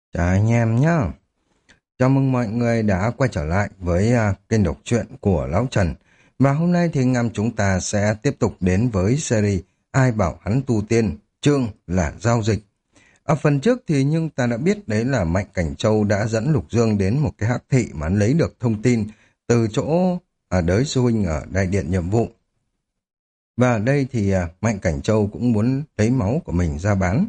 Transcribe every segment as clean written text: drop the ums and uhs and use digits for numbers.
Chào anh em nhé. Chào mừng mọi người đã quay trở lại với kênh đọc truyện của Lão Trần. Và hôm nay thì anh em chúng ta sẽ tiếp tục đến với series Ai bảo hắn tu tiên, chương là giao dịch. Ở phần trước thì nhưng ta đã biết đấy là Mạnh Cảnh Châu đã dẫn Lục Dương đến một cái hắc thị mà hắn lấy được thông tin từ chỗ đới sư huynh ở đại điện nhiệm vụ. Và ở đây thì Mạnh Cảnh Châu cũng muốn lấy máu của mình ra bán.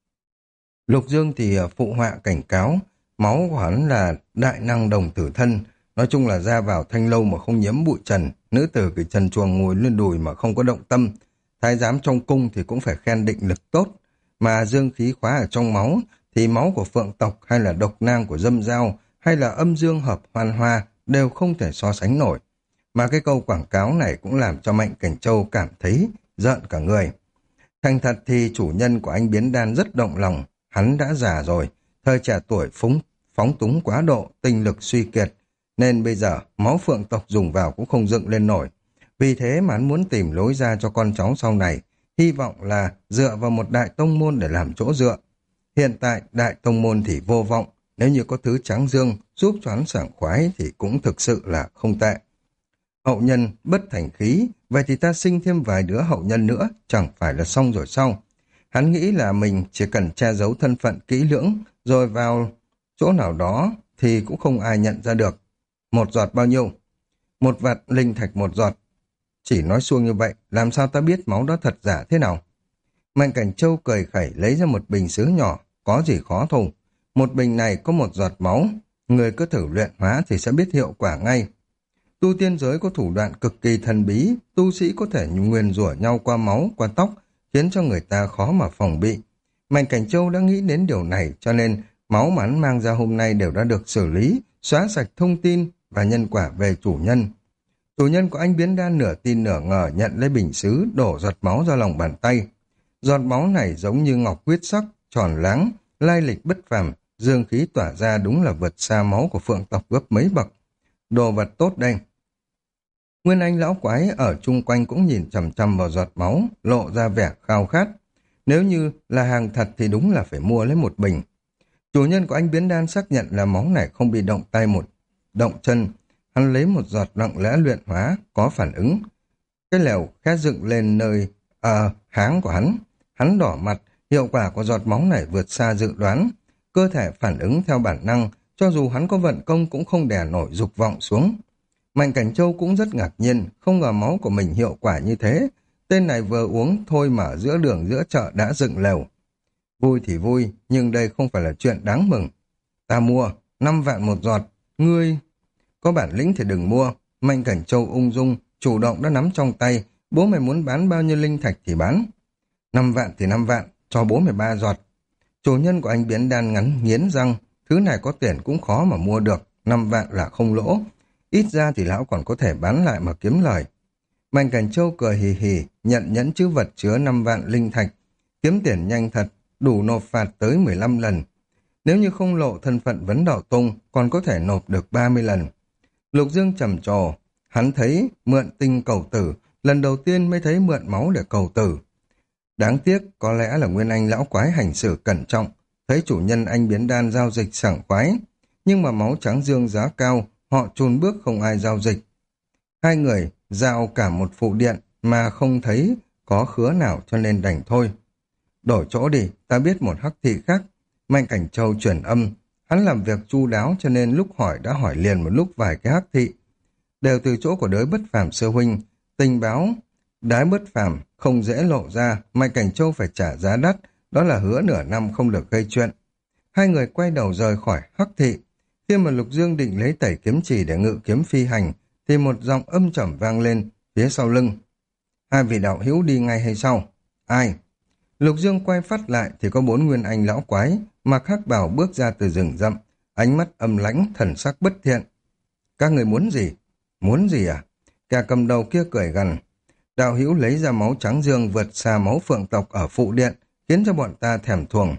Lục Dương thì phụ họa cảnh cáo, máu của hắn là đại năng đồng tử thân, nói chung là ra vào thanh lâu mà không nhiễm bụi trần, nữ tử cái trần truồng ngồi lên đùi mà không có động tâm, thái giám trong cung thì cũng phải khen định lực tốt, mà dương khí khóa ở trong máu thì máu của phượng tộc hay là độc nang của dâm dao hay là âm dương hợp hoan hoa đều không thể so sánh nổi. Mà cái câu quảng cáo này cũng làm cho Mạnh Cảnh Châu cảm thấy giận cả người. Thành thật thì chủ nhân của anh Biến Đan rất động lòng, hắn đã già rồi, thời trẻ tuổi phóng túng quá độ, tinh lực suy kiệt, nên bây giờ máu phượng tộc dùng vào cũng không dựng lên nổi. Vì thế mà hắn muốn tìm lối ra cho con cháu sau này, hy vọng là dựa vào một đại tông môn để làm chỗ dựa. Hiện tại đại tông môn thì vô vọng, nếu như có thứ tráng dương giúp cho hắn sảng khoái thì cũng thực sự là không tệ. Hậu nhân bất thành khí, vậy thì ta sinh thêm vài đứa hậu nhân nữa, chẳng phải là xong rồi sao? Hắn nghĩ là mình chỉ cần che giấu thân phận kỹ lưỡng, rồi vào chỗ nào đó thì cũng không ai nhận ra được. Một giọt bao nhiêu? Một vạt linh thạch một giọt. Chỉ nói suông như vậy, làm sao ta biết máu đó thật giả thế nào? Mạnh Cảnh Châu cười khẩy lấy ra một bình sứ nhỏ, có gì khó thùng. Một bình này có một giọt máu, người cứ thử luyện hóa thì sẽ biết hiệu quả ngay. Tu tiên giới có thủ đoạn cực kỳ thần bí, tu sĩ có thể nguyền rủa nhau qua máu, qua tóc, khiến cho người ta khó mà phòng bị. Mạnh Cảnh Châu đã nghĩ đến điều này, cho nên máu mà hắn mang ra hôm nay đều đã được xử lý, xóa sạch thông tin và nhân quả về chủ nhân. Chủ nhân của anh Biến Đan nửa tin nửa ngờ nhận lấy bình sứ, đổ giọt máu ra lòng bàn tay. Giọt máu này giống như ngọc huyết sắc, tròn láng, lai lịch bất phàm, dương khí tỏa ra đúng là vượt xa máu của phượng tộc gấp mấy bậc. Đồ vật tốt đây. Nguyên Anh lão quái ở chung quanh cũng nhìn chằm chằm vào giọt máu, lộ ra vẻ khao khát. Nếu như là hàng thật thì đúng là phải mua lấy một bình. Chủ nhân của anh Biến Đan xác nhận là máu này không bị động tay một động chân. Hắn lấy một giọt lặng lẽ luyện hóa, có phản ứng. Cái lèo khẽ dựng lên nơi háng của hắn. Hắn đỏ mặt, hiệu quả của giọt máu này vượt xa dự đoán. Cơ thể phản ứng theo bản năng, cho dù hắn có vận công cũng không đè nổi dục vọng xuống. Mạnh Cảnh Châu cũng rất ngạc nhiên, không ngờ máu của mình hiệu quả như thế. Tên này vừa uống thôi mà ở giữa đường giữa chợ đã dựng lều. Vui thì vui, nhưng đây không phải là chuyện đáng mừng. Ta mua, 5 vạn một giọt, ngươi... Có bản lĩnh thì đừng mua. Mạnh Cảnh Châu ung dung, chủ động đã nắm trong tay, bố mày muốn bán bao nhiêu linh thạch thì bán. 5 vạn thì 5 vạn, cho bố mày 3 giọt. Chủ nhân của anh Biến Đan nghiến răng, thứ này có tiền cũng khó mà mua được, 5 vạn là không lỗ. Ít ra thì lão còn có thể bán lại mà kiếm lời. Mạnh Cảnh Châu cười hì hì, nhận nhẫn chữ vật chứa 5 vạn linh thạch. Kiếm tiền nhanh thật, đủ nộp phạt tới 15 lần. Nếu như không lộ thân phận vấn đạo tung, còn có thể nộp được 30 lần. Lục Dương trầm trồ, hắn thấy mượn tinh cầu tử, lần đầu tiên mới thấy mượn máu để cầu tử. Đáng tiếc, có lẽ là Nguyên Anh lão quái hành xử cẩn trọng, thấy chủ nhân anh Biến Đan giao dịch sảng khoái. Nhưng mà máu trắng dương giá cao, họ chùn bước không ai giao dịch. Hai người giao cả một phụ điện mà không thấy có khứa nào cho nên đành thôi. Đổi chỗ đi, ta biết một hắc thị khác. Mạnh Cảnh Châu chuyển âm, hắn làm việc chu đáo cho nên lúc hỏi đã hỏi liền một lúc vài cái hắc thị. Đều từ chỗ của đới bất phàm sư huynh, tình báo, đái bất phàm không dễ lộ ra, Mạnh Cảnh Châu phải trả giá đắt, đó là hứa nửa năm không được gây chuyện. Hai người quay đầu rời khỏi hắc thị. Khi mà Lục Dương định lấy tẩy kiếm chỉ để ngự kiếm phi hành, thì một giọng âm trầm vang lên phía sau lưng. Hai vị đạo hữu đi ngay hay sao? Ai? Lục Dương quay phát lại thì có 4 nguyên anh lão quái, mặc hắc bào bước ra từ rừng rậm, ánh mắt âm lãnh, thần sắc bất thiện. Các người muốn gì? Muốn gì à? Kẻ cầm đầu kia cười gằn. Đạo hữu lấy ra máu trắng dương vượt xa máu phượng tộc ở phụ điện, khiến cho bọn ta thèm thuồng.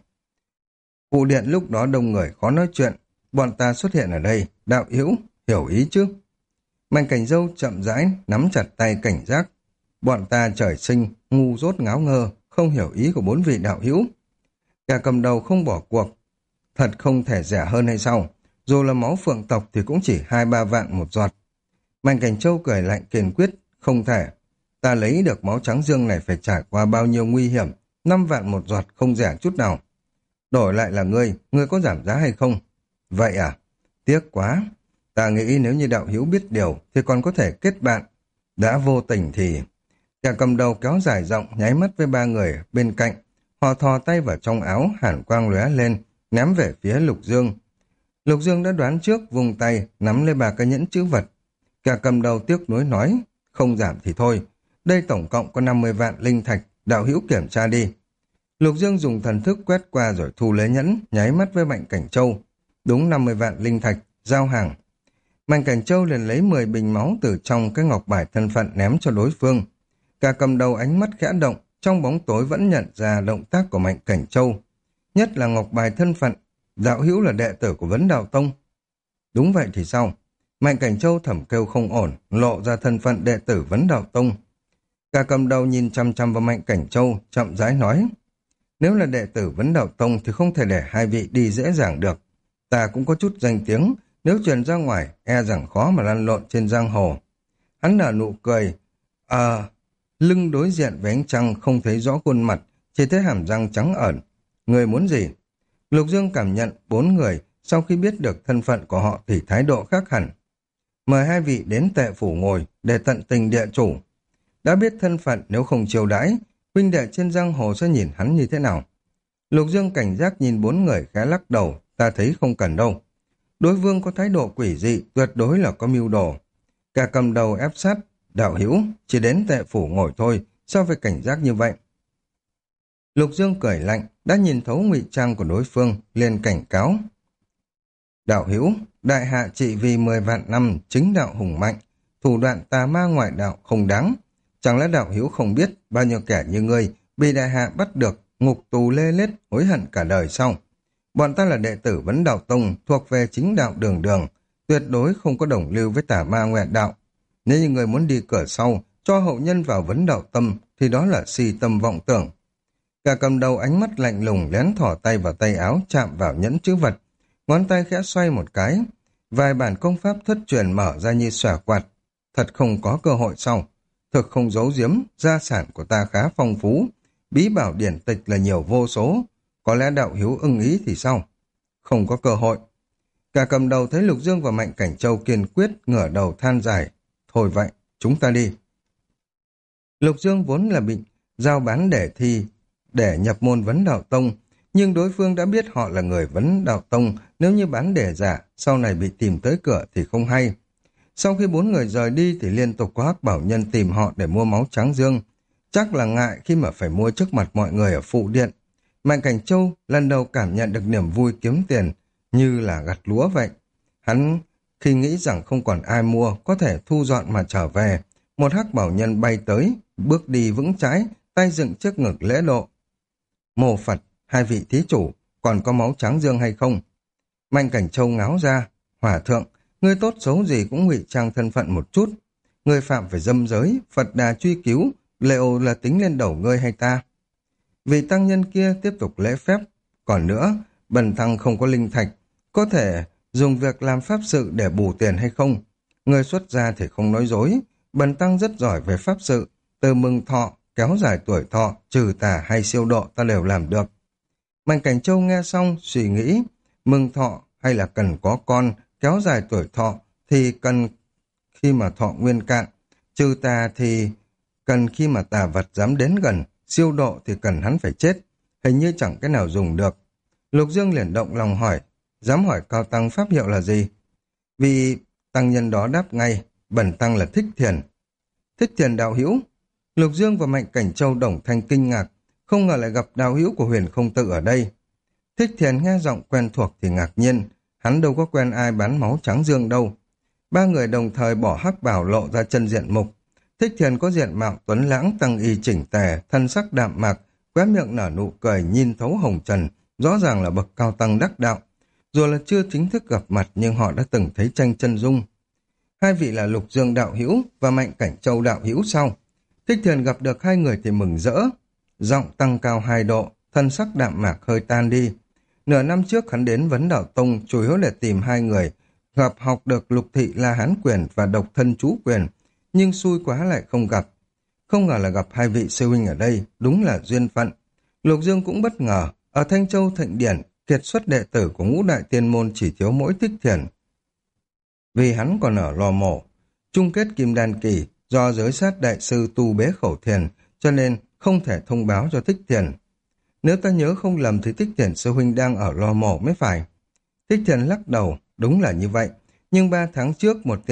Phụ điện lúc đó đông người khó nói chuyện, bọn ta xuất hiện ở đây, đạo hữu, hiểu ý chứ? Mạnh Cảnh Dâu chậm rãi, nắm chặt tay cảnh giác. Bọn ta trời sinh, ngu dốt ngáo ngơ, không hiểu ý của 4 vị đạo hữu. Kẻ cầm đầu không bỏ cuộc. Thật không thể rẻ hơn hay sao? Dù là máu phượng tộc thì cũng chỉ 2-3 vạn một giọt. Mạnh Cảnh Châu cười lạnh kiên quyết, không thể. Ta lấy được máu trắng dương này phải trải qua bao nhiêu nguy hiểm, 5 vạn một giọt không rẻ chút nào. Đổi lại là ngươi có giảm giá hay không? Vậy à? Tiếc quá. Ta nghĩ nếu như đạo hữu biết điều thì còn có thể kết bạn. Đã vô tình thì... Kẻ cầm đầu kéo dài giọng nháy mắt với 3 người bên cạnh. Họ thò tay vào trong áo, hàn quang lóe lên, ném về phía Lục Dương. Lục Dương đã đoán trước, vùng tay, nắm lấy 3 cái nhẫn chữ vật. Kẻ cầm đầu tiếc nuối nói, không giảm thì thôi. Đây tổng cộng có 50 vạn linh thạch, đạo hữu kiểm tra đi. Lục Dương dùng thần thức quét qua rồi thu lấy nhẫn, nháy mắt với Mạnh Cảnh Châu. Đúng 50 vạn linh thạch, giao hàng. Mạnh Cảnh Châu liền lấy 10 bình máu từ trong cái ngọc bài thân phận ném cho đối phương. Cả cầm đầu ánh mắt khẽ động, trong bóng tối vẫn nhận ra động tác của Mạnh Cảnh Châu. Nhất là ngọc bài thân phận, đạo hữu là đệ tử của Vấn Đạo Tông. Đúng vậy thì sao? Mạnh Cảnh Châu thầm kêu không ổn, lộ ra thân phận đệ tử Vấn Đạo Tông. Cả cầm đầu nhìn chăm chăm vào Mạnh Cảnh Châu, chậm rãi nói. Nếu là đệ tử Vấn Đạo Tông thì không thể để hai vị đi dễ dàng được. Ta cũng có chút danh tiếng, nếu truyền ra ngoài, e rằng khó mà lăn lộn trên giang hồ. Hắn nở nụ cười. Lưng đối diện với ánh trăng không thấy rõ khuôn mặt, chỉ thấy hàm răng trắng ẩn. Người muốn gì? Lục Dương cảm nhận 4 người, sau khi biết được thân phận của họ thì thái độ khác hẳn. Mời hai vị đến Tệ Phủ ngồi để tận tình địa chủ. Đã biết thân phận nếu không chiêu đãi, huynh đệ trên giang hồ sẽ nhìn hắn như thế nào? Lục Dương cảnh giác nhìn 4 người khẽ lắc đầu, ta thấy không cần đâu. Đối phương có thái độ quỷ dị, tuyệt đối là có mưu đồ. Cả cầm đầu ép sát, đạo hữu chỉ đến Tệ Phủ ngồi thôi, sao phải cảnh giác như vậy? Lục Dương cười lạnh, đã nhìn thấu ngụy trang của đối phương, liền cảnh cáo. Đạo hữu, đại hạ trị vì 10 vạn năm, chính đạo hùng mạnh, thủ đoạn tà ma ngoại đạo không đáng. Chẳng lẽ đạo hữu không biết bao nhiêu kẻ như ngươi bị đại hạ bắt được, ngục tù lê lết, hối hận cả đời sau. Bọn ta là đệ tử Vấn Đạo Tông, thuộc về chính đạo đường đường, tuyệt đối không có đồng lưu với tà ma ngoại đạo. Nếu như người muốn đi cửa sau, cho hậu nhân vào Vấn Đạo Tâm, thì đó là si tâm vọng tưởng. Cả cầm đầu ánh mắt lạnh lùng lén thỏ tay vào tay áo, chạm vào nhẫn chữ vật. Ngón tay khẽ xoay một cái, vài bản công pháp thất truyền mở ra như xòe quạt. Thật không có cơ hội sau. Thực không giấu giếm, gia sản của ta khá phong phú. Bí bảo điển tịch là nhiều vô số. Có lẽ đạo hữu ưng ý thì sao? Không có cơ hội. Cả cầm đầu thấy Lục Dương và Mạnh Cảnh Châu kiên quyết, ngửa đầu than dài. Thôi vậy, chúng ta đi. Lục Dương vốn là bị giao bán để nhập môn Vấn Đạo Tông, nhưng đối phương đã biết họ là người Vấn Đạo Tông, nếu như bán để giả, sau này bị tìm tới cửa thì không hay. Sau khi 4 người rời đi thì liên tục có hắc bảo nhân tìm họ để mua máu trắng dương. Chắc là ngại khi mà phải mua trước mặt mọi người ở phụ điện. Mạnh Cảnh Châu lần đầu cảm nhận được niềm vui kiếm tiền như là gặt lúa vậy. Hắn khi nghĩ rằng không còn ai mua có thể thu dọn mà trở về. Một hắc bảo nhân bay tới, bước đi vững chãi, tay dựng trước ngực lễ độ. Mô Phật, hai vị thí chủ, còn có máu trắng dương hay không? Mạnh Cảnh Châu ngáo ra, hòa thượng, ngươi tốt xấu gì cũng ngụy trang thân phận một chút. Ngươi phạm phải dâm giới, Phật Đà truy cứu, liệu là tính lên đầu ngươi hay ta? Vị tăng nhân kia tiếp tục lễ phép. Còn nữa, bần tăng không có linh thạch, có thể dùng việc làm pháp sự để bù tiền hay không? Ngươi xuất gia thì không nói dối, bần tăng rất giỏi về pháp sự, từ mừng thọ, kéo dài tuổi thọ, trừ tà hay siêu độ ta đều làm được. Mạnh Cảnh Châu nghe xong, suy nghĩ, mừng thọ hay là cần có con, kéo dài tuổi thọ thì cần khi mà thọ nguyên cạn, trừ tà thì cần khi mà tà vật dám đến gần, siêu độ thì cần hắn phải chết, hình như chẳng cái nào dùng được. Lục Dương liền động lòng hỏi, dám hỏi cao tăng pháp hiệu là gì? Vì tăng nhân đó đáp ngay, bần tăng là Thích Thiền. Thích Thiền đạo hữu? Lục Dương và Mạnh Cảnh Châu đồng thanh kinh ngạc, không ngờ lại gặp đạo hữu của Huyền Không Tự ở đây. Thích Thiền nghe giọng quen thuộc thì ngạc nhiên, hắn đâu có quen ai bán máu trắng dương đâu. 3 người đồng thời bỏ hắc bảo lộ ra chân diện mục. Thích Thiền có diện mạo tuấn lãng, tăng y chỉnh tề, thân sắc đạm mạc, khóe miệng nở nụ cười nhìn thấu hồng trần, rõ ràng là bậc cao tăng đắc đạo. Dù là chưa chính thức gặp mặt nhưng họ đã từng thấy tranh chân dung. Hai vị là Lục Dương đạo hữu và Mạnh Cảnh Châu đạo hữu sau. Thích Thiền gặp được 2 người thì mừng rỡ, giọng tăng cao 2 độ, thân sắc đạm mạc hơi tan đi. Nửa năm trước hắn đến Vấn Đạo Tông chủ yếu để tìm hai người, gặp học được Lục Thị La Hán Quyền và Độc Thân Chú Quyền, nhưng xui quá lại không gặp. Không ngờ là gặp hai vị sư huynh ở đây, đúng là duyên phận. Lục Dương cũng bất ngờ, ở Thanh Châu Thịnh Điển, kiệt xuất đệ tử của ngũ đại tiên môn chỉ thiếu mỗi Thích Thiền. Vì hắn còn ở lò mổ, chung kết kim đan kỳ, do giới sát đại sư tu bế khẩu thiền, cho nên không thể thông báo cho Thích Thiền. Nếu ta nhớ không lầm thì Thích Thiền sư huynh đang ở lò mổ mới phải. Thích Thiền lắc đầu, đúng là như vậy. Nhưng 3 tháng trước một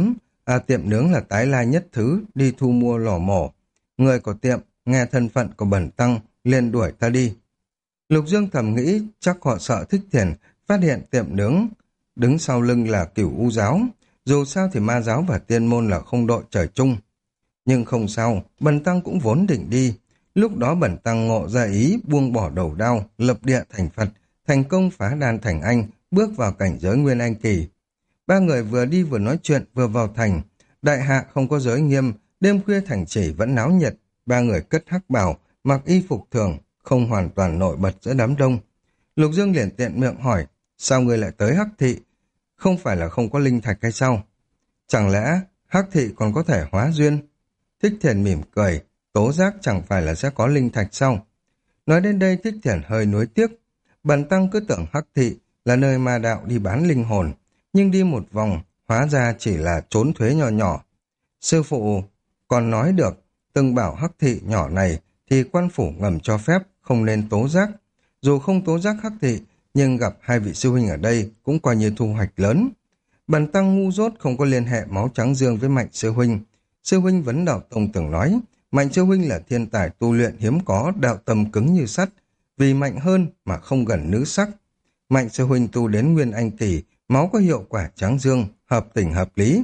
tiệm nướng là Tái La Nhất Thứ đi thu mua lò mổ. Người của tiệm nghe thân phận của Bẩn Tăng liền đuổi ta đi. Lục Dương thầm nghĩ chắc họ sợ Thích Thiền phát hiện tiệm nướng đứng sau lưng là Cửu U giáo. Dù sao thì ma giáo và tiên môn là không đội trời chung. Nhưng không sao, Bần Tăng cũng vốn định đi. Lúc đó Bần Tăng ngộ ra ý buông bỏ đầu đao, lập địa thành Phật, thành công phá đan thành anh, bước vào cảnh giới Nguyên Anh kỳ. Ba người vừa đi vừa nói chuyện vừa vào thành. Đại hạ không có giới nghiêm, đêm khuya thành trì vẫn náo nhiệt. Ba người cất hắc bào, mặc y phục thường, không hoàn toàn nổi bật giữa đám đông. Lục Dương liền tiện miệng hỏi, sao người lại tới Hắc Thị? Không phải là không có linh thạch hay sao? Chẳng lẽ Hắc Thị còn có thể hóa duyên? Thích Thiền mỉm cười, tố giác chẳng phải là sẽ có linh thạch sao? Nói đến đây Thích Thiền hơi nuối tiếc. Bần Tăng cứ tưởng Hắc Thị là nơi ma đạo đi bán linh hồn, nhưng đi một vòng, hóa ra chỉ là trốn thuế nhỏ nhỏ. Sư phụ còn nói được, từng bảo Hắc Thị nhỏ này thì quan phủ ngầm cho phép, không nên tố giác. Dù không tố giác Hắc Thị, nhưng gặp hai vị sư huynh ở đây cũng coi như thu hoạch lớn. Bần Tăng ngu dốt không có liên hệ máu trắng dương với Mạnh sư huynh. Sư huynh Vấn Đạo Tông từng nói, Mạnh sư huynh là thiên tài tu luyện hiếm có, đạo tâm cứng như sắt, vì mạnh hơn mà không gần nữ sắc. Mạnh sư huynh tu đến Nguyên Anh kỳ, máu có hiệu quả trắng dương, hợp tình hợp lý.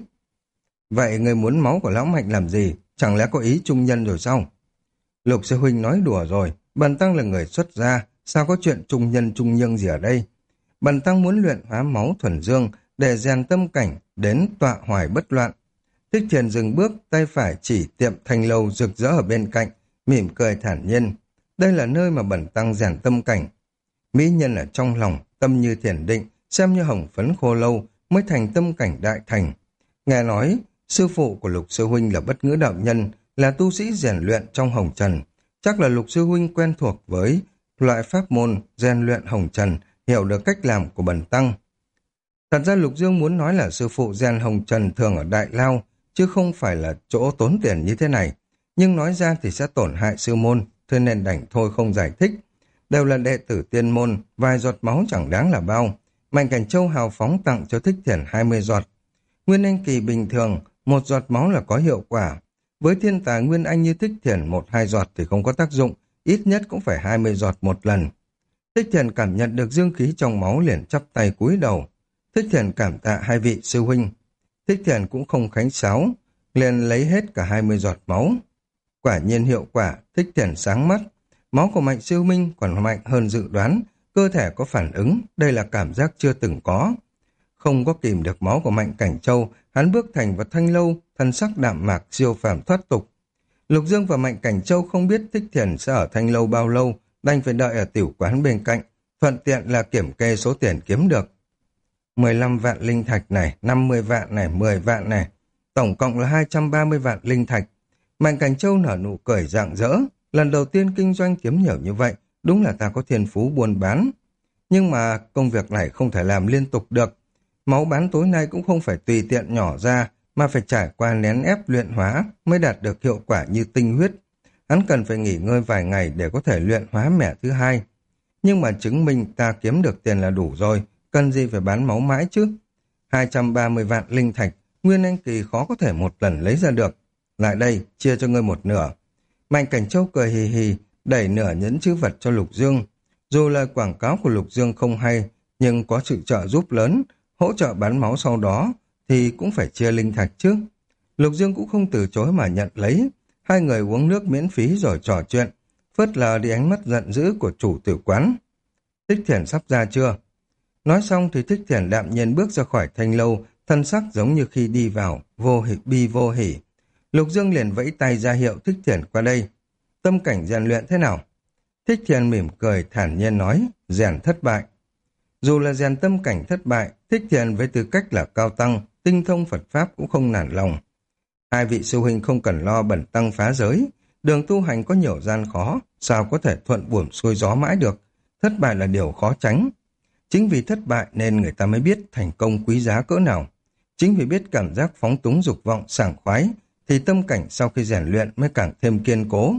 Vậy người muốn máu của lão Mạnh làm gì? Chẳng lẽ có ý trung nhân rồi sao? Lục sư huynh nói đùa rồi, Bần Tăng là người xuất gia, sao có chuyện trung nhân trung nhân gì ở đây? Bần Tăng muốn luyện hóa máu thuần dương để rèn tâm cảnh đến tọa hoài bất loạn. Thích Thiền dừng bước, tay phải chỉ tiệm thanh lâu rực rỡ ở bên cạnh, mỉm cười thản nhiên. Đây là nơi mà Bần Tăng rèn tâm cảnh. Mỹ nhân ở trong lòng, tâm như thiền định, xem như hồng phấn khô lâu, mới thành tâm cảnh đại thành. Nghe nói, sư phụ của Lục sư huynh là Bất Ngữ đạo nhân, là tu sĩ rèn luyện trong hồng trần. Chắc là Lục sư huynh quen thuộc với loại pháp môn rèn luyện hồng trần, hiểu được cách làm của Bần Tăng. Thật ra Lục Dương muốn nói là sư phụ rèn hồng trần thường ở Đại Lao, chứ không phải là chỗ tốn tiền như thế này. Nhưng nói ra thì sẽ tổn hại sư môn, thế nên đành thôi không giải thích. Đều là đệ tử tiên môn, vài giọt máu chẳng đáng là bao. Mạnh Cảnh Châu hào phóng tặng cho Thích Thiền 20 giọt. Nguyên Anh kỳ bình thường, một giọt máu là có hiệu quả. Với thiên tài Nguyên Anh như Thích Thiền 1-2 giọt thì không có tác dụng, ít nhất cũng phải 20 giọt một lần. Thích Thiền cảm nhận được dương khí trong máu liền chắp tay cúi đầu. Thích Thiền cảm tạ hai vị sư huynh. Thích Thiền cũng không khánh sáo, liền lấy hết cả 20 giọt máu. Quả nhiên hiệu quả, Thích Thiền sáng mắt. Máu của Mạnh sư huynh còn mạnh hơn dự đoán, cơ thể có phản ứng, đây là cảm giác chưa từng có. Không có kìm được máu của Mạnh Cảnh Châu, hắn bước thành vào thanh lâu, thân sắc đạm mạc siêu phàm thoát tục. Lục Dương và Mạnh Cảnh Châu không biết Thích Thiền sẽ ở thanh lâu bao lâu, đành phải đợi ở tiểu quán bên cạnh, thuận tiện là kiểm kê số tiền kiếm được. 15 vạn linh thạch này, 50 vạn này, 10 vạn này, tổng cộng là 230 vạn linh thạch. Mạnh Cảnh Châu nở nụ cười rạng rỡ, lần đầu tiên kinh doanh kiếm nhiều như vậy, đúng là ta có thiên phú buôn bán. Nhưng mà công việc này không thể làm liên tục được. Máu bán tối nay cũng không phải tùy tiện nhỏ ra, mà phải trải qua nén ép luyện hóa mới đạt được hiệu quả như tinh huyết. Hắn cần phải nghỉ ngơi vài ngày để có thể luyện hóa mẻ thứ hai. Nhưng mà chứng minh ta kiếm được tiền là đủ rồi, cần gì phải bán máu mãi chứ? 230 vạn linh thạch, Nguyên Anh kỳ khó có thể một lần lấy ra được. Lại đây, chia cho ngươi một nửa. Mạnh Cảnh Châu cười hì hì, đẩy nửa nhẫn chữ vật cho Lục Dương. Dù lời quảng cáo của Lục Dương không hay, nhưng có sự trợ giúp lớn, hỗ trợ bán máu sau đó, thì cũng phải chia linh thạch chứ. Lục Dương cũng không từ chối mà nhận lấy. Hai người uống nước miễn phí rồi trò chuyện, phớt lờ đi ánh mắt giận dữ của chủ tử quán. Thích Thiền sắp ra chưa? Nói xong thì Thích Thiền đạm nhiên bước ra khỏi thanh lâu, thân sắc giống như khi đi vào, vô hỉ. Lục Dương liền vẫy tay ra hiệu Thích Thiền qua đây. Tâm cảnh rèn luyện thế nào? Thích Thiền mỉm cười thản nhiên nói, rèn thất bại. Dù là rèn tâm cảnh thất bại, Thích Thiền với tư cách là cao tăng, tinh thông Phật Pháp cũng không nản lòng. Hai vị sư huynh không cần lo bẩn tăng phá giới, đường tu hành có nhiều gian khó, sao có thể thuận buồm xuôi gió mãi được, thất bại là điều khó tránh. Chính vì thất bại nên người ta mới biết thành công quý giá cỡ nào. Chính vì biết cảm giác phóng túng dục vọng sảng khoái, thì tâm cảnh sau khi rèn luyện mới càng thêm kiên cố.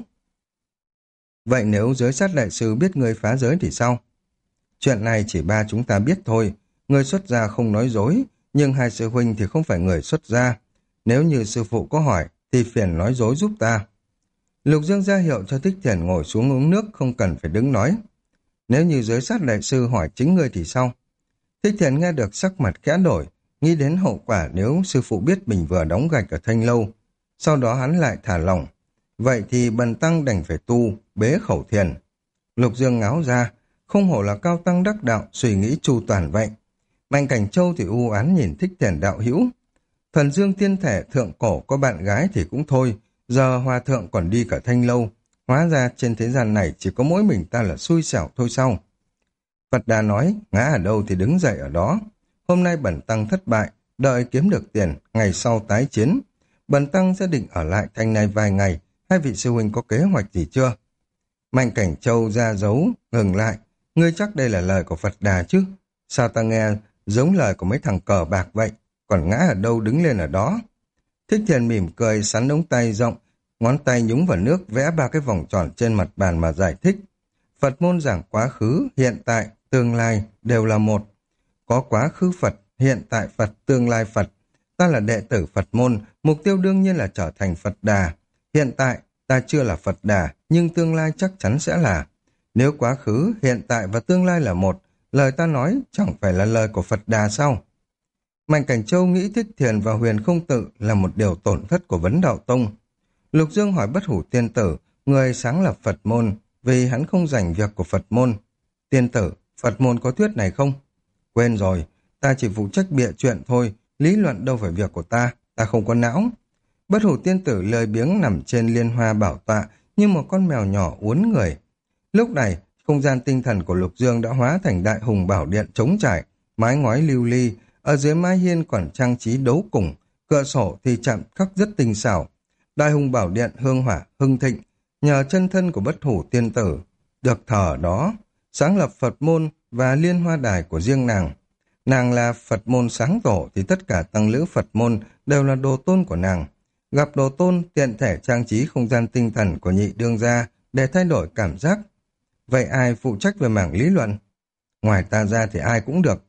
Vậy nếu giới sát đại sư biết ngươi phá giới thì sao? Chuyện này chỉ ba chúng ta biết thôi, người xuất gia không nói dối, nhưng hai sư huynh thì không phải người xuất gia. Nếu như sư phụ có hỏi, thì phiền nói dối giúp ta. Lục Dương ra hiệu cho Thích Thiền ngồi xuống uống nước, không cần phải đứng nói. Nếu như giới sát đại sư hỏi chính ngươi thì sao? Thích Thiền nghe được sắc mặt khẽ đổi, nghĩ đến hậu quả nếu sư phụ biết mình vừa đóng gạch ở Thanh Lâu. Sau đó hắn lại thả lỏng. Vậy thì bần tăng đành phải tu, bế khẩu thiền. Lục Dương ngáo ra, không hổ là cao tăng đắc đạo, suy nghĩ chu toàn vậy. Mạnh Cảnh Châu thì u oán nhìn Thích Thiền đạo hữu. Thần Dương tiên thể thượng cổ có bạn gái thì cũng thôi, giờ hòa thượng còn đi cả Thanh Lâu. Hóa ra trên thế gian này chỉ có mỗi mình ta là xui xẻo thôi sao? Phật Đà nói, ngã ở đâu thì đứng dậy ở đó. Hôm nay bần tăng thất bại, đợi kiếm được tiền, ngày sau tái chiến. Bần tăng sẽ định ở lại thành này vài ngày, hai vị sư huynh có kế hoạch gì chưa? Mạnh Cảnh Châu ra dấu, ngừng lại. Ngươi chắc đây là lời của Phật Đà chứ? Sao ta nghe giống lời của mấy thằng cờ bạc vậy? Còn ngã ở đâu đứng lên ở đó? Thích Thiền mỉm cười, sắn ống tay rộng, ngón tay nhúng vào nước vẽ ba cái vòng tròn trên mặt bàn mà giải thích. Phật môn giảng quá khứ, hiện tại, tương lai đều là một. Có quá khứ Phật, hiện tại Phật, tương lai Phật. Ta là đệ tử Phật môn, mục tiêu đương nhiên là trở thành Phật Đà. Hiện tại, ta chưa là Phật Đà, nhưng tương lai chắc chắn sẽ là. Nếu quá khứ, hiện tại và tương lai là một, lời ta nói chẳng phải là lời của Phật Đà sao? Mạnh Cảnh Châu nghĩ Thích Thiền và Huyền Không Tự là một điều tổn thất của vấn đạo tông. Lục Dương hỏi Bất Hủ Tiên Tử, người sáng lập Phật môn, vì hắn không rảnh việc của Phật môn. Tiên Tử, Phật môn có thuyết này không? Quên rồi, ta chỉ phụ trách bịa chuyện thôi, lý luận đâu phải việc của ta không có não. Bất Hủ Tiên Tử lười biếng nằm trên liên hoa bảo tọa như một con mèo nhỏ uốn người. Lúc này, không gian tinh thần của Lục Dương đã hóa thành đại hùng bảo điện trống trải, mái ngói lưu ly, ở dưới mái hiên còn trang trí đấu cùng, cửa sổ thì chạm khắc rất tinh xảo. Đại hùng bảo điện hương hỏa hưng thịnh, nhờ chân thân của Bất Hủ Tiên Tử được thờ ở đó, sáng lập Phật môn và liên hoa đài của riêng nàng. Nàng là Phật môn sáng tổ thì tất cả tăng lữ Phật môn đều là đồ tôn của nàng. Gặp đồ tôn tiện thể trang trí không gian tinh thần của nhị đương gia để thay đổi cảm giác. Vậy ai phụ trách về mảng lý luận? Ngoài ta ra thì ai cũng được.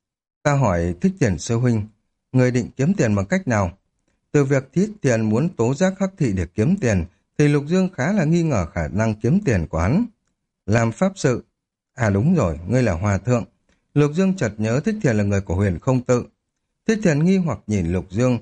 Ta hỏi Thích Thiền sư huynh, người định kiếm tiền bằng cách nào? Từ việc Thích Thiền muốn tố giác Hắc Thị để kiếm tiền, thì Lục Dương khá là nghi ngờ khả năng kiếm tiền của hắn. Làm pháp sự. À đúng rồi, ngươi là hòa thượng. Lục Dương chợt nhớ Thích Thiền là người của Huyền Không Tự. Thích Thiền nghi hoặc nhìn Lục Dương,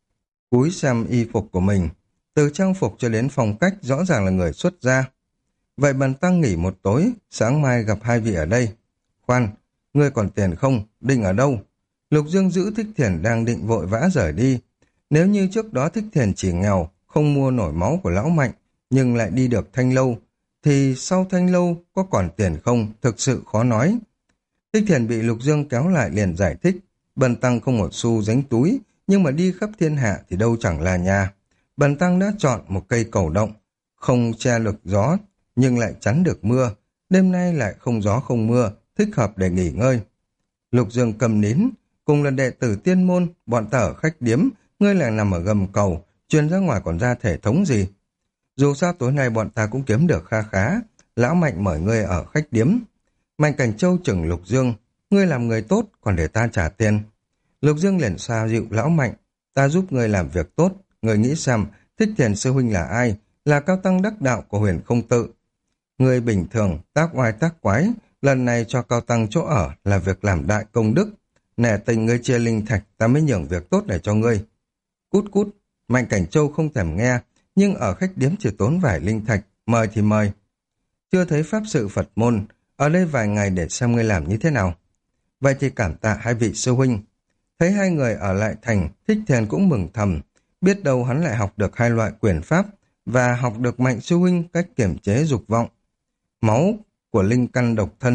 cúi xem y phục của mình. Từ trang phục cho đến phong cách rõ ràng là người xuất gia. Vậy bần tăng nghỉ một tối, sáng mai gặp hai vị ở đây. Khoan, ngươi còn tiền không? Định ở đâu? Lục Dương giữ Thích Thiền đang định vội vã rời đi. Nếu như trước đó Thích Thiền chỉ nghèo, không mua nổi máu của lão Mạnh, nhưng lại đi được Thanh Lâu, thì sau Thanh Lâu có còn tiền không, thực sự khó nói. Thích Thiền bị Lục Dương kéo lại liền giải thích, bần tăng không một xu dính túi, nhưng mà đi khắp thiên hạ thì đâu chẳng là nhà. Bần tăng đã chọn một cây cầu động, không che lực gió, nhưng lại chắn được mưa. Đêm nay lại không gió không mưa, thích hợp để nghỉ ngơi. Lục Dương cầm nín, cùng là đệ tử tiên môn, bọn ta ở khách điếm, ngươi lại nằm ở gầm cầu, truyền ra ngoài còn ra thể thống gì. Dù sao tối nay bọn ta cũng kiếm được kha khá, lão Mạnh mời ngươi ở khách điếm. Mạnh Cảnh Châu chừng Lục Dương, ngươi làm người tốt, còn để ta trả tiền. Lục Dương liền xoa dịu lão Mạnh, ta giúp ngươi làm việc tốt, ngươi nghĩ xem, Thích Thiền sư huynh là ai? Là cao tăng đắc đạo của Huyền Không Tự. Người bình thường, tác oai tác quái, lần này cho cao tăng chỗ ở là việc làm đại công đức. Nể tình ngươi chia linh thạch, ta mới nhường việc tốt để cho ngươi. Cút cút, Mạnh Cảnh Châu không thèm nghe, nhưng ở khách điếm chỉ tốn vài linh thạch, mời thì mời. Chưa thấy pháp sự Phật môn, ở đây vài ngày để xem ngươi làm như thế nào. Vậy thì cảm tạ hai vị sư huynh. Thấy hai người ở lại thành, Thích Thiền cũng mừng thầm, biết đâu hắn lại học được hai loại quyền pháp và học được Mạnh sư huynh cách kiểm chế dục vọng. Máu của linh căn độc thân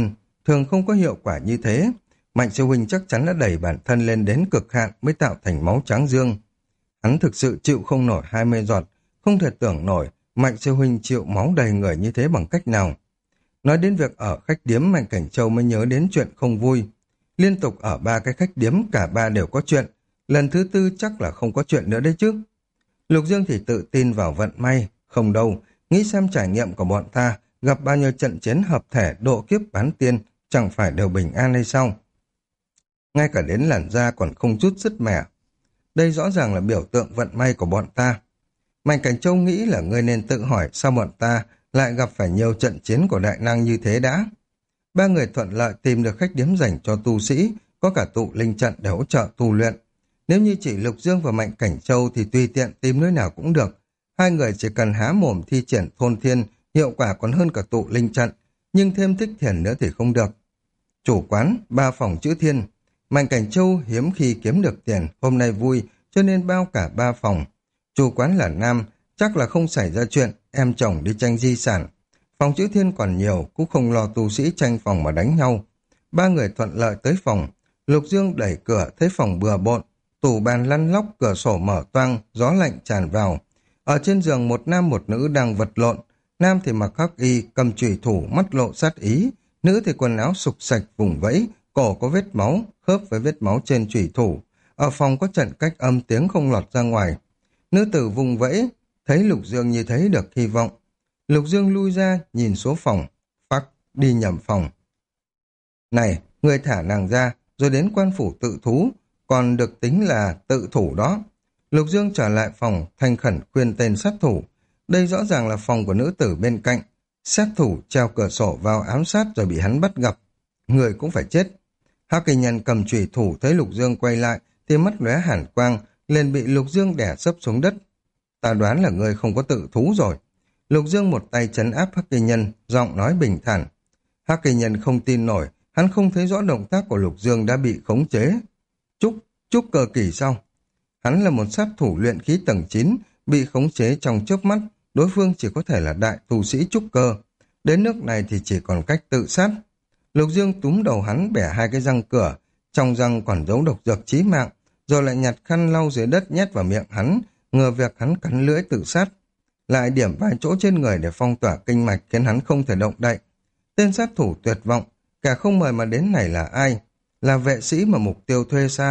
thường không có hiệu quả như thế. Mạnh Siêu Huynh chắc chắn đã đẩy bản thân lên đến cực hạn mới tạo thành máu trắng dương. Hắn thực sự chịu không nổi 20 giọt, không thể tưởng nổi Mạnh Siêu Huynh chịu máu đầy người như thế bằng cách nào. Nói đến việc ở khách điếm, Mạnh Cảnh Châu mới nhớ đến chuyện không vui. Liên tục ở 3 cái khách điếm, cả 3 đều có chuyện. Lần thứ 4 chắc là không có chuyện nữa đấy chứ. Lục Dương thì tự tin vào vận may. Không đâu, nghĩ xem trải nghiệm của bọn ta, gặp bao nhiêu trận chiến hợp thể độ kiếp bán tiên, chẳng phải đều bình an hay sao? Ngay cả đến làn da còn không chút sứt mẻ. Đây rõ ràng là biểu tượng vận may của bọn ta. Mạnh Cảnh Châu nghĩ là ngươi nên tự hỏi sao bọn ta lại gặp phải nhiều trận chiến của đại năng như thế đã. 3 người thuận lợi tìm được khách điếm dành cho tu sĩ, có cả tụ linh trận để hỗ trợ tu luyện. Nếu như chỉ Lục Dương và Mạnh Cảnh Châu thì tùy tiện tìm nơi nào cũng được. 2 người chỉ cần há mồm thi triển thôn thiên, hiệu quả còn hơn cả tụ linh trận, nhưng thêm thích thiền nữa thì không được. Chủ quán, 3 phòng chữ thiên. Mạnh Cảnh Châu hiếm khi kiếm được tiền, hôm nay vui, cho nên bao cả 3 phòng. Chủ quán là nam, chắc là không xảy ra chuyện, em chồng đi tranh di sản. Phòng chữ thiên còn nhiều, cũng không lo tu sĩ tranh phòng mà đánh nhau. 3 người thuận lợi tới phòng. Lục Dương đẩy cửa, thấy phòng bừa bộn. Tủ bàn lăn lóc, cửa sổ mở toang, gió lạnh tràn vào. Ở trên giường một nam một nữ đang vật lộn. Nam thì mặc hắc y, cầm chùy thủ, mắt lộ sát ý. Nữ thì quần áo sục sạch, vùng vẫy, cổ có vết máu, khớp với vết máu trên chùy thủ. Ở phòng có trận cách âm, tiếng không lọt ra ngoài. Nữ tử vùng vẫy, thấy Lục Dương như thấy được hy vọng. Lục Dương lui ra, nhìn số phòng. Phắc, đi nhầm phòng. Này, người thả nàng ra, rồi đến quan phủ tự thú, còn được tính là tự thủ đó. Lục Dương trở lại phòng, thành khẩn khuyên tên sát thủ. Đây rõ ràng là phòng của nữ tử bên cạnh. Sát thủ treo cửa sổ vào ám sát rồi bị hắn bắt gặp. Người cũng phải chết. Hắc Kỳ Nhân cầm chùy thủ thấy Lục Dương quay lại thì mắt lóe hàn quang, liền bị Lục Dương đè sấp xuống đất. Ta đoán là ngươi không có tự thú rồi. Lục Dương một tay trấn áp Hắc Kỳ Nhân, giọng nói bình thản. Hắc Kỳ Nhân không tin nổi, hắn không thấy rõ động tác của Lục Dương đã bị khống chế. Trúc cơ kỳ sao? Hắn là một sát thủ luyện khí tầng 9, bị khống chế trong chớp mắt, đối phương chỉ có thể là đại tu sĩ trúc cơ. Đến nước này thì chỉ còn cách tự sát. Lục Dương túm đầu hắn bẻ 2 cái răng cửa, trong răng còn giấu độc dược chí mạng, rồi lại nhặt khăn lau dưới đất nhét vào miệng hắn, ngừa việc hắn cắn lưỡi tự sát. Lại điểm vài chỗ trên người để phong tỏa kinh mạch khiến hắn không thể động đậy. Tên sát thủ tuyệt vọng, cả không mời mà đến này là ai? Là vệ sĩ mà mục tiêu thuê xa.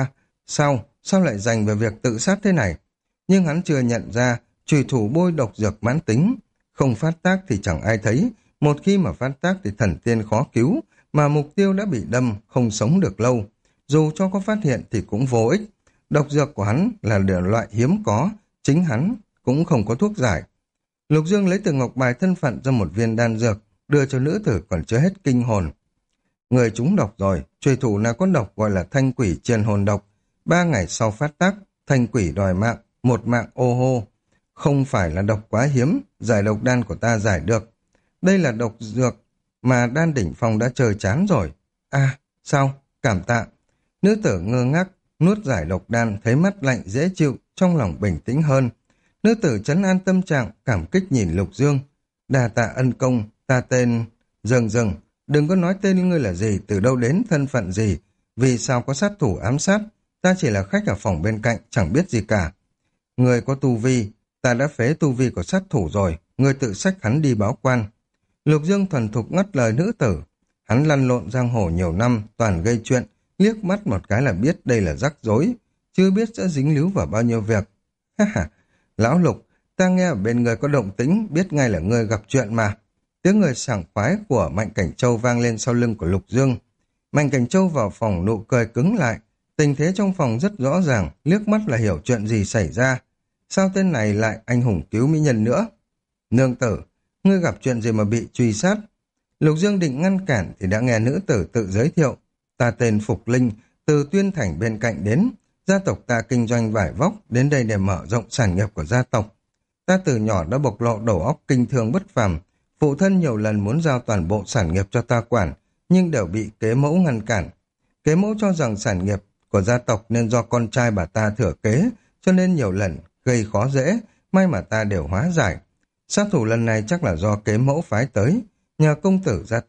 Sao lại dành về việc tự sát thế này? Nhưng hắn chưa nhận ra, chùy thủ bôi độc dược mãn tính. Không phát tác thì chẳng ai thấy, một khi mà phát tác thì thần tiên khó cứu, mà mục tiêu đã bị đâm, không sống được lâu. Dù cho có phát hiện thì cũng vô ích. Độc dược của hắn là loại hiếm có, chính hắn cũng không có thuốc giải. Lục Dương lấy từ ngọc bài thân phận ra một viên đan dược, đưa cho nữ tử còn chưa hết kinh hồn. Người chúng độc rồi, chùy thủ nào có độc gọi là thanh quỷ triền hồn độc. 3 ngày sau phát tác, thanh quỷ đòi mạng, một mạng ô hô. Không phải là độc quá hiếm, giải độc đan của ta giải được. Đây là độc dược mà đan đỉnh phong đã chơi chán rồi. À, sao? Cảm tạ. Nữ tử ngơ ngác, nuốt giải độc đan, thấy mắt lạnh dễ chịu, trong lòng bình tĩnh hơn. Nữ tử trấn an tâm trạng, cảm kích nhìn Lục Dương. Đà tạ ân công, ta tên... Dừng, đừng có nói tên ngươi là gì, từ đâu đến, thân phận gì, vì sao có sát thủ ám sát. Ta chỉ là khách ở phòng bên cạnh, chẳng biết gì cả. Người có tu vi, ta đã phế tu vi của sát thủ rồi, ngươi tự xách hắn đi báo quan. Lục Dương thuần thục ngắt lời nữ tử. Hắn lăn lộn giang hồ nhiều năm, toàn gây chuyện, liếc mắt một cái là biết đây là rắc rối, chưa biết sẽ dính líu vào bao nhiêu việc. Ha ha, lão Lục, ta nghe ở bên người có động tĩnh, biết ngay là ngươi gặp chuyện mà. Tiếng người sảng khoái của Mạnh Cảnh Châu vang lên sau lưng của Lục Dương. Mạnh Cảnh Châu vào phòng nụ cười cứng lại, tình thế trong phòng rất rõ ràng, liếc mắt là hiểu chuyện gì xảy ra. Sao tên này lại anh hùng cứu mỹ nhân nữa? Nương tử, ngươi gặp chuyện gì mà bị truy sát? Lục Dương định ngăn cản thì đã nghe nữ tử tự giới thiệu. Ta tên Phục Linh, từ Tuyên Thành bên cạnh đến. Gia tộc ta kinh doanh vải vóc, đến đây để mở rộng sản nghiệp của gia tộc. Ta từ nhỏ đã bộc lộ đầu óc kinh thương bất phàm. Phụ thân nhiều lần muốn giao toàn bộ sản nghiệp cho ta quản, nhưng đều bị kế mẫu ngăn cản. Kế mẫu cho rằng sản nghiệp của gia tộc nên do con trai bà ta thừa kế, cho nên nhiều lần gây khó dễ, may mà ta đều hóa giải. Sát thủ lần này chắc là do kế mẫu phái tới, nhờ công tử ra tay,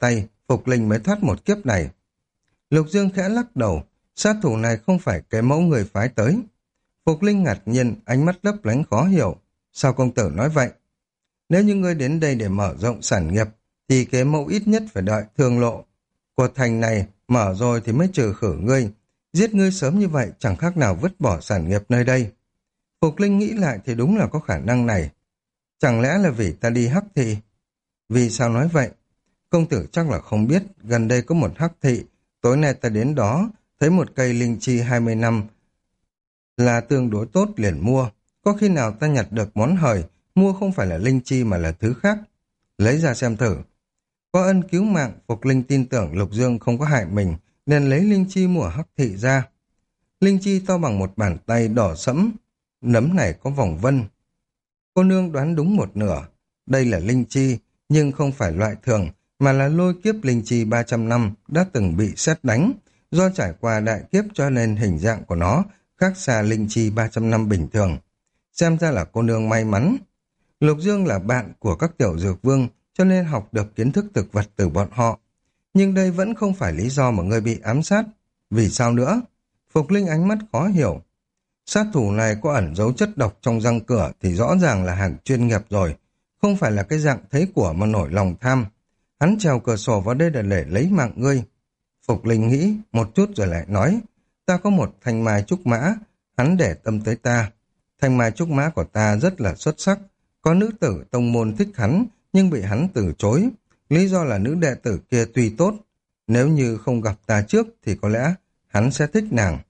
Phục Linh mới thoát một kiếp này. Lục Dương khẽ lắc đầu, sát thủ này không phải cái mẫu người phái tới. Phục Linh ngạc nhiên, ánh mắt lấp lánh khó hiểu. Sao công tử nói vậy? Nếu như ngươi đến đây để mở rộng sản nghiệp, thì cái mẫu ít nhất phải đợi thương lộ của thành này mở rồi thì mới trừ khử ngươi. Giết ngươi sớm như vậy chẳng khác nào vứt bỏ sản nghiệp nơi đây. Phục Linh nghĩ lại thì đúng là có khả năng này. Chẳng lẽ là vì ta đi hắc thị? Vì sao nói vậy? Công tử chắc là không biết, gần đây có một hắc thị. Tối nay ta đến đó, thấy một cây linh chi 20 năm là tương đối tốt liền mua. Có khi nào ta nhặt được món hời, mua không phải là linh chi mà là thứ khác. Lấy ra xem thử. Có ân cứu mạng, Phục Linh tin tưởng Lục Dương không có hại mình, nên lấy linh chi mua hắc thị ra. Linh chi to bằng một bàn tay đỏ sẫm, nấm này có vòng vân. Cô nương đoán đúng một nửa. Đây là linh chi, nhưng không phải loại thường, mà là lôi kiếp linh chi 300 năm đã từng bị sét đánh. Do trải qua đại kiếp cho nên hình dạng của nó khác xa linh chi 300 năm bình thường. Xem ra là cô nương may mắn. Lục Dương là bạn của các tiểu dược vương, cho nên học được kiến thức thực vật từ bọn họ. Nhưng đây vẫn không phải lý do mà người bị ám sát. Vì sao nữa? Phục Linh ánh mắt khó hiểu. Sát thủ này có ẩn giấu chất độc trong răng cửa thì rõ ràng là hàng chuyên nghiệp rồi. Không phải là cái dạng thấy của mà nổi lòng tham. Hắn trèo cửa sổ vào đây để lấy mạng ngươi. Phục Linh nghĩ một chút rồi lại nói, ta có một thanh mai trúc mã, hắn để tâm tới ta. Thanh mai trúc mã của ta rất là xuất sắc. Có nữ tử tông môn thích hắn, nhưng bị hắn từ chối. Lý do là nữ đệ tử kia tuy tốt, nếu như không gặp ta trước thì có lẽ hắn sẽ thích nàng.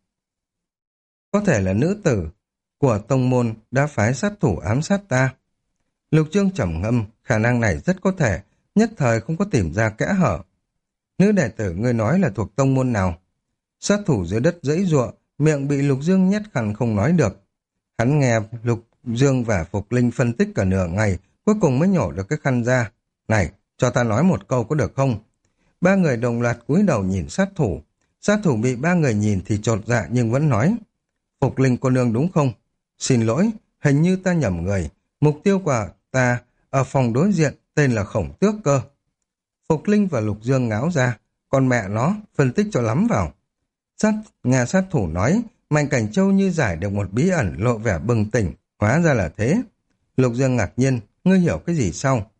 Có thể là nữ tử của tông môn đã phái sát thủ ám sát ta. Lục Dương trầm ngâm, khả năng này rất có thể, nhất thời không có tìm ra kẽ hở. Nữ đệ tử ngươi nói là thuộc tông môn nào? Sát thủ dưới đất giãy giụa, miệng bị Lục Dương nhét khăn không nói được. Hắn nghe Lục Dương và Phục Linh phân tích cả nửa ngày, cuối cùng mới nhổ được cái khăn ra. Này, cho ta nói một câu có được không? Ba người đồng loạt cúi đầu nhìn sát thủ. Sát thủ bị ba người nhìn thì chột dạ nhưng vẫn nói. Phục Linh cô nương đúng không? Xin lỗi, hình như ta nhầm người. Mục tiêu của ta ở phòng đối diện tên là Khổng Tước cơ. Phục Linh và Lục Dương ngáo ra. Còn mẹ nó, phân tích cho lắm vào. Nghe sát thủ nói, Mạnh Cảnh Châu như giải được một bí ẩn lộ vẻ bừng tỉnh. Hóa ra là thế. Lục Dương ngạc nhiên, ngươi hiểu cái gì sao?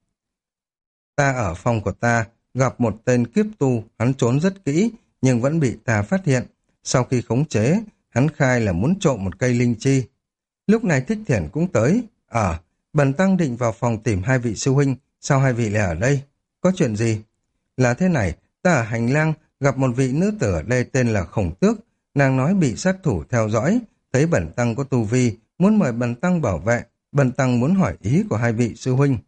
Ta ở phòng của ta gặp một tên kiếp tu, hắn trốn rất kỹ nhưng vẫn bị ta phát hiện. Sau khi khống chế, hắn khai là muốn trộm một cây linh chi. Lúc này Thích Thiển cũng tới. Bần tăng định vào phòng tìm hai vị sư huynh, sao hai vị lại ở đây? Có chuyện gì? Là thế này, ta ở hành lang gặp một vị nữ tử ở đây tên là Khổng Tước. Nàng nói bị sát thủ theo dõi, thấy bần tăng có tu vi, muốn mời bần tăng bảo vệ. Bần tăng muốn hỏi ý của hai vị sư huynh.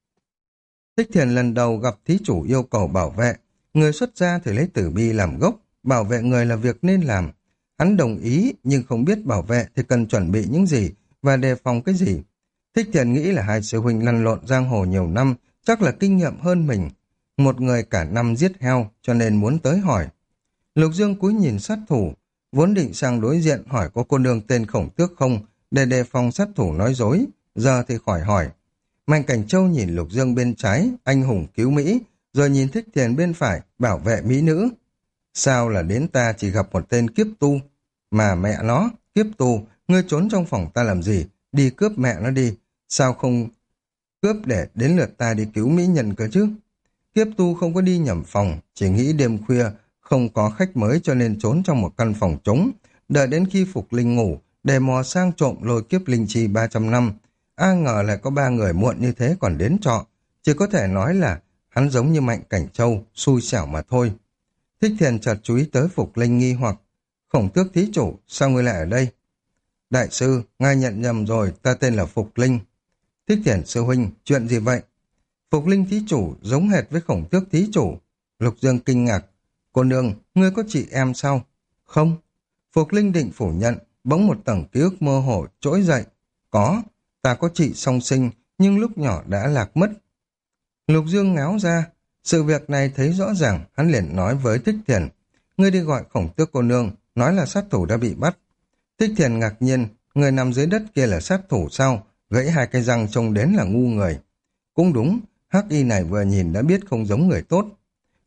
Thích Thiền lần đầu gặp thí chủ yêu cầu bảo vệ. Người xuất gia thì lấy tử bi làm gốc, bảo vệ người là việc nên làm. Hắn đồng ý nhưng không biết bảo vệ thì cần chuẩn bị những gì và đề phòng cái gì. Thích Thiền nghĩ là hai sư huynh lăn lộn giang hồ nhiều năm, chắc là kinh nghiệm hơn mình. Một người cả năm giết heo cho nên muốn tới hỏi. Lục Dương cúi nhìn sát thủ, vốn định sang đối diện hỏi có cô nương tên Khổng Tước không để đề phòng sát thủ nói dối, giờ thì khỏi hỏi. Mạnh Cảnh Châu nhìn Lục Dương bên trái, anh hùng cứu Mỹ, rồi nhìn Thích Thiền bên phải, bảo vệ Mỹ nữ. Sao là đến ta chỉ gặp một tên kiếp tu? Mà mẹ nó, kiếp tu, ngươi trốn trong phòng ta làm gì? Đi cướp mẹ nó đi. Sao không cướp để đến lượt ta đi cứu mỹ nhân cơ chứ? Kiếp tu không có đi nhầm phòng, chỉ nghĩ đêm khuya không có khách mới cho nên trốn trong một căn phòng trống, đợi đến khi Phục Linh ngủ để mò sang trộm lôi kiếp linh chi 300 năm. Ai ngờ lại có ba người muộn như thế còn đến trọ, chỉ có thể nói là hắn giống như Mạnh Cảnh Châu, xui xẻo mà thôi. Thích Thiền chợt chú ý tới Phục Linh nghi hoặc, Khổng Tước thí chủ, sao ngươi lại ở đây? Đại sư, ngài nhận nhầm rồi, ta tên là Phục Linh. Thích Thiền sư huynh, chuyện gì vậy? Phục Linh thí chủ giống hệt với Khổng Tước thí chủ. Lục Dương kinh ngạc, cô nương, ngươi có chị em sao? Không. Phục Linh định phủ nhận, bỗng một tầng ký ức mơ hồ trỗi dậy. Có, ta có chị song sinh, nhưng lúc nhỏ đã lạc mất. Lục Dương ngáo ra, sự việc này thấy rõ ràng, hắn liền nói với Thích Thiền. Ngươi đi gọi Khổng Tước cô nương, nói là sát thủ đã bị bắt. Thích Thiền ngạc nhiên, người nằm dưới đất kia là sát thủ sao? Gãy hai cái răng trông đến là ngu người. Cũng đúng, hắc y này vừa nhìn đã biết không giống người tốt.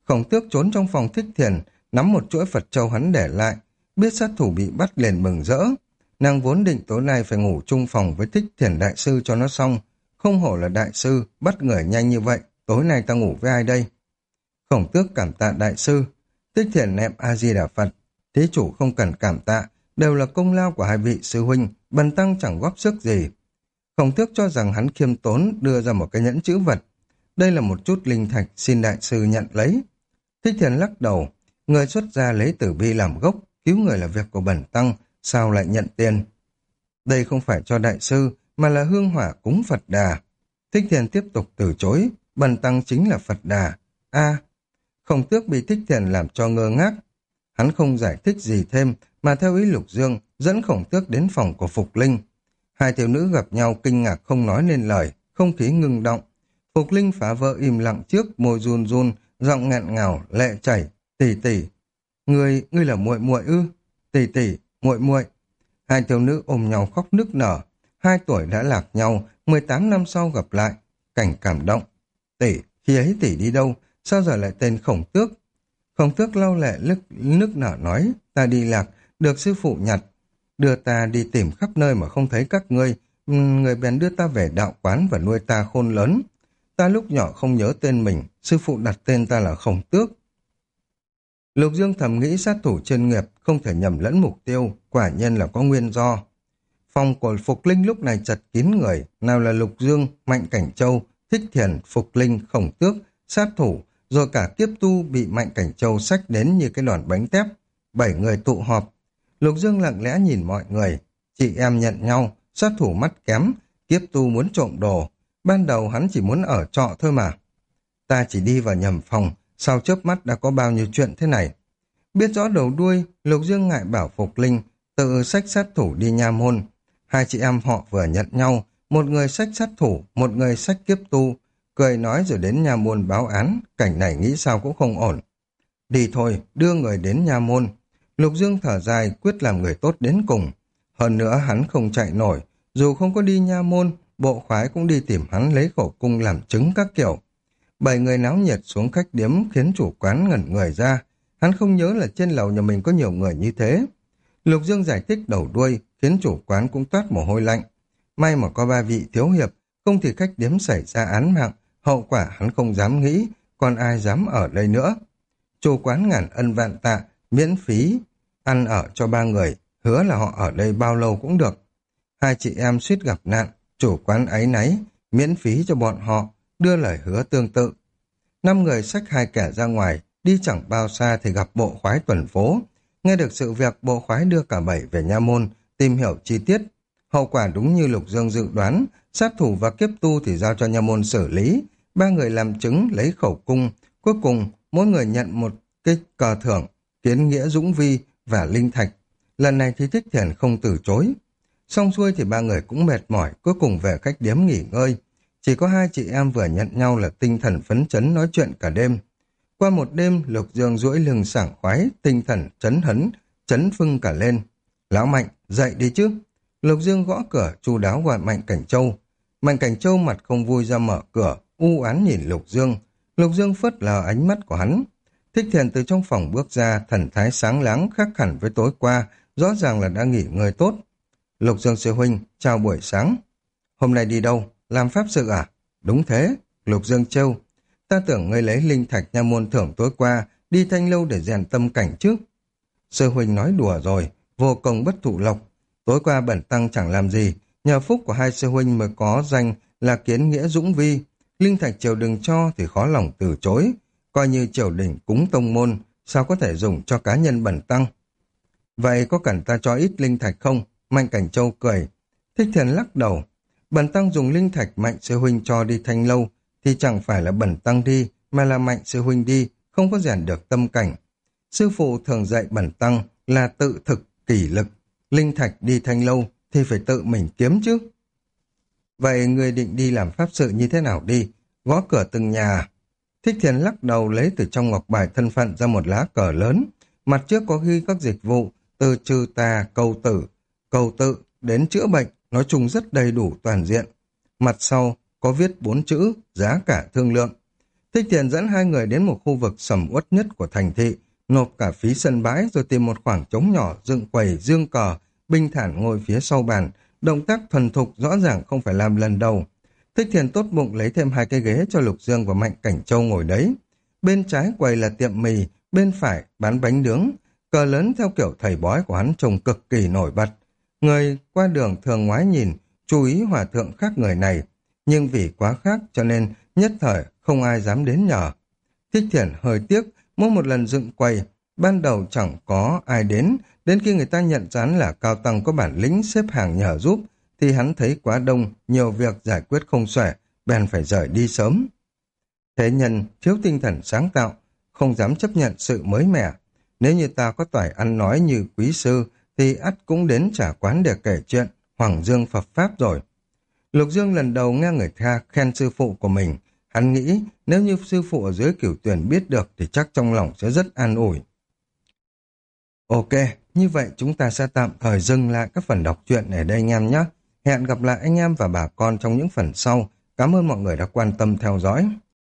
Khổng Tước trốn trong phòng Thích Thiền, nắm một chuỗi Phật châu hắn để lại, biết sát thủ bị bắt liền mừng rỡ. Nàng vốn định tối nay phải ngủ chung phòng với Thích Thiền đại sư cho nó xong, không hổ là đại sư, bắt người nhanh như vậy, tối nay ta ngủ với ai đây? Khổng Tước cảm tạ đại sư. Thích Thiền nệm A-di-đà Phật, thí chủ không cần cảm tạ, đều là công lao của hai vị sư huynh, bần tăng chẳng góp sức gì. Khổng Tước cho rằng hắn khiêm tốn đưa ra một cái nhẫn chữ vật. Đây là một chút linh thạch, xin đại sư nhận lấy. Thích Thiền lắc đầu, người xuất gia lấy tử bi làm gốc, cứu người là việc của bần tăng, sao lại nhận tiền? Đây không phải cho đại sư, mà là hương hỏa cúng Phật Đà. Thích Thiền tiếp tục từ chối, bần tăng chính là Phật Đà. Khổng Tước bị Thích Thiền làm cho ngơ ngác. Hắn không giải thích gì thêm, mà theo ý Lục Dương, dẫn Khổng Tước đến phòng của Phục Linh. Hai thiếu nữ gặp nhau kinh ngạc không nói nên lời, không khí ngưng động. Phục Linh phá vỡ im lặng trước, môi run run, giọng nghẹn ngào, lệ chảy. Tỷ tỷ, ngươi là muội muội ư? Tỷ tỷ, muội muội. Hai thiếu nữ ôm nhau khóc nức nở. 2 tuổi đã lạc nhau, 18 năm sau gặp lại. Cảnh cảm động. Tỷ, khi ấy tỷ đi đâu? Sao giờ lại tên Khổng Tước? Khổng Tước lau lệ nức nở nói, ta đi lạc, được sư phụ nhặt. Đưa ta đi tìm khắp nơi mà không thấy các ngươi. Người bèn đưa ta về đạo quán và nuôi ta khôn lớn. Ta lúc nhỏ không nhớ tên mình, sư phụ đặt tên ta là Khổng Tước. Lục Dương thầm nghĩ sát thủ chuyên nghiệp, không thể nhầm lẫn mục tiêu, quả nhiên là có nguyên do. Phòng của Phục Linh lúc này chật kín người, nào là Lục Dương, Mạnh Cảnh Châu, Thích Thiền, Phục Linh, Khổng Tước, sát thủ, rồi cả Kiếp Tu bị Mạnh Cảnh Châu xách đến như cái đòn bánh tép. 7 người tụ họp. Lục Dương lặng lẽ nhìn mọi người, chị em nhận nhau, sát thủ mắt kém, Kiếp Tu muốn trộm đồ. Ban đầu hắn chỉ muốn ở trọ thôi mà. Ta chỉ đi vào nhầm phòng, sau chớp mắt đã có bao nhiêu chuyện thế này. Biết rõ đầu đuôi, Lục Dương ngại bảo Phục Linh tự xách sát thủ đi nha môn. Hai chị em họ vừa nhận nhau, một người xách sát thủ, một người xách Kiếp Tu, cười nói rồi đến nha môn báo án, cảnh này nghĩ sao cũng không ổn. Đi thôi, đưa người đến nha môn. Lục Dương thở dài, quyết làm người tốt đến cùng. Hơn nữa hắn không chạy nổi, dù không có đi nha môn, bộ khoái cũng đi tìm hắn lấy khẩu cung làm chứng các kiểu. 7 người náo nhiệt xuống khách điếm khiến chủ quán ngẩn người ra. Hắn không nhớ là trên lầu nhà mình có nhiều người như thế. Lục Dương giải thích đầu đuôi, khiến chủ quán cũng toát mồ hôi lạnh. May mà có 3 vị thiếu hiệp, không thì khách điếm xảy ra án mạng, hậu quả hắn không dám nghĩ, còn ai dám ở đây nữa. Chủ quán ngàn ân vạn tạ, miễn phí, ăn ở cho 3 người, hứa là họ ở đây bao lâu cũng được. Hai chị em suýt gặp nạn, chủ quán áy náy, miễn phí cho bọn họ, đưa lời hứa tương tự. 5 người xách 2 kẻ ra ngoài, đi chẳng bao xa thì gặp bộ khoái tuần phố. Nghe được sự việc, bộ khoái đưa cả 7 về nha môn, tìm hiểu chi tiết. Hậu quả đúng như Lục Dương dự đoán, sát thủ và Kiếp Tu thì giao cho nha môn xử lý. 3 người làm chứng lấy khẩu cung. Cuối cùng, mỗi người nhận một cái cờ thưởng, kiến nghĩa dũng vi và linh thạch. Lần này thì Thích Thiền không từ chối. Xong xuôi thì 3 người cũng mệt mỏi, cuối cùng về khách điếm nghỉ ngơi. Chỉ có 2 chị em vừa nhận nhau là tinh thần phấn chấn nói chuyện cả đêm. Qua một đêm, Lục Dương duỗi lưng sảng khoái, tinh thần chấn hấn, chấn phưng cả lên. Lão Mạnh, dậy đi chứ. Lục Dương gõ cửa, chu đáo gọi Mạnh Cảnh Châu. Mạnh Cảnh Châu mặt không vui ra mở cửa, u oán nhìn Lục Dương. Lục Dương phớt lờ ánh mắt của hắn. Thích Thiền từ trong phòng bước ra, thần thái sáng láng khác hẳn với tối qua, rõ ràng là đã nghỉ ngơi tốt. Lục Dương sư huynh, chào buổi sáng. Hôm nay đi đâu? Làm pháp sự à? Đúng thế, Lục Dương trêu. Ta tưởng ngươi lấy linh thạch nha môn thưởng tối qua, đi Thanh Lâu để rèn tâm cảnh chứ. Sư huynh nói đùa rồi, vô công bất thụ lộc. Tối qua bẩn tăng chẳng làm gì, nhờ phúc của 2 sư huynh mới có danh là kiến nghĩa dũng vi. Linh thạch triều đình cho thì khó lòng từ chối, coi như triều đình cúng tông môn, sao có thể dùng cho cá nhân bẩn tăng. Vậy có cần ta cho ít linh thạch không? Mạnh Cảnh Châu cười. Thích Thiền lắc đầu. Bẩn tăng dùng linh thạch Mạnh sư huynh cho đi Thanh Lâu, thì chẳng phải là bẩn tăng đi, mà là Mạnh sư huynh đi, không có rèn được tâm cảnh. Sư phụ thường dạy bẩn tăng là tự thực, kỷ lực. Linh thạch đi Thanh Lâu thì phải tự mình kiếm chứ. Vậy người định đi làm pháp sự như thế nào đi? Gõ cửa từng nhà. Thích Thiền lắc đầu lấy từ trong ngọc bài thân phận ra một lá cờ lớn. Mặt trước có ghi các dịch vụ, từ trừ tà, cầu tự, đến chữa bệnh, nói chung rất đầy đủ toàn diện. Mặt sau có viết 4 chữ, giá cả thương lượng. Thích Thiện dẫn hai người đến một khu vực sầm uất nhất của thành thị, nộp cả phí sân bãi rồi tìm một khoảng trống nhỏ dựng quầy dương cờ, bình thản ngồi phía sau bàn, động tác thuần thục rõ ràng không phải làm lần đầu. Thích Thiện tốt bụng lấy thêm hai cái ghế cho Lục Dương và Mạnh Cảnh Châu ngồi đấy. Bên trái quầy là tiệm mì, bên phải bán bánh nướng, cờ lớn theo kiểu thầy bói của hắn trông cực kỳ nổi bật. Người qua đường thường ngoái nhìn, chú ý hòa thượng khác người này, nhưng vì quá khác cho nên nhất thời không ai dám đến nhờ. Thích Thiện hơi tiếc, mỗi một lần dựng quầy, ban đầu chẳng có ai đến khi người ta nhận dán là cao tăng có bản lĩnh xếp hàng nhờ giúp, thì hắn thấy quá đông, nhiều việc giải quyết không xuể, bèn phải rời đi sớm. Thế nhân thiếu tinh thần sáng tạo, không dám chấp nhận sự mới mẻ. Nếu như ta có toải ăn nói như quý sư, thì ắt cũng đến trả quán để kể chuyện, Hoàng Dương Phật Pháp rồi. Lục Dương lần đầu nghe người ta khen sư phụ của mình, hắn nghĩ nếu như sư phụ ở dưới Cửu Tuyển biết được thì chắc trong lòng sẽ rất an ủi. Ok, như vậy chúng ta sẽ tạm thời dừng lại các phần đọc truyện ở đây anh em nhé. Hẹn gặp lại anh em và bà con trong những phần sau. Cảm ơn mọi người đã quan tâm theo dõi.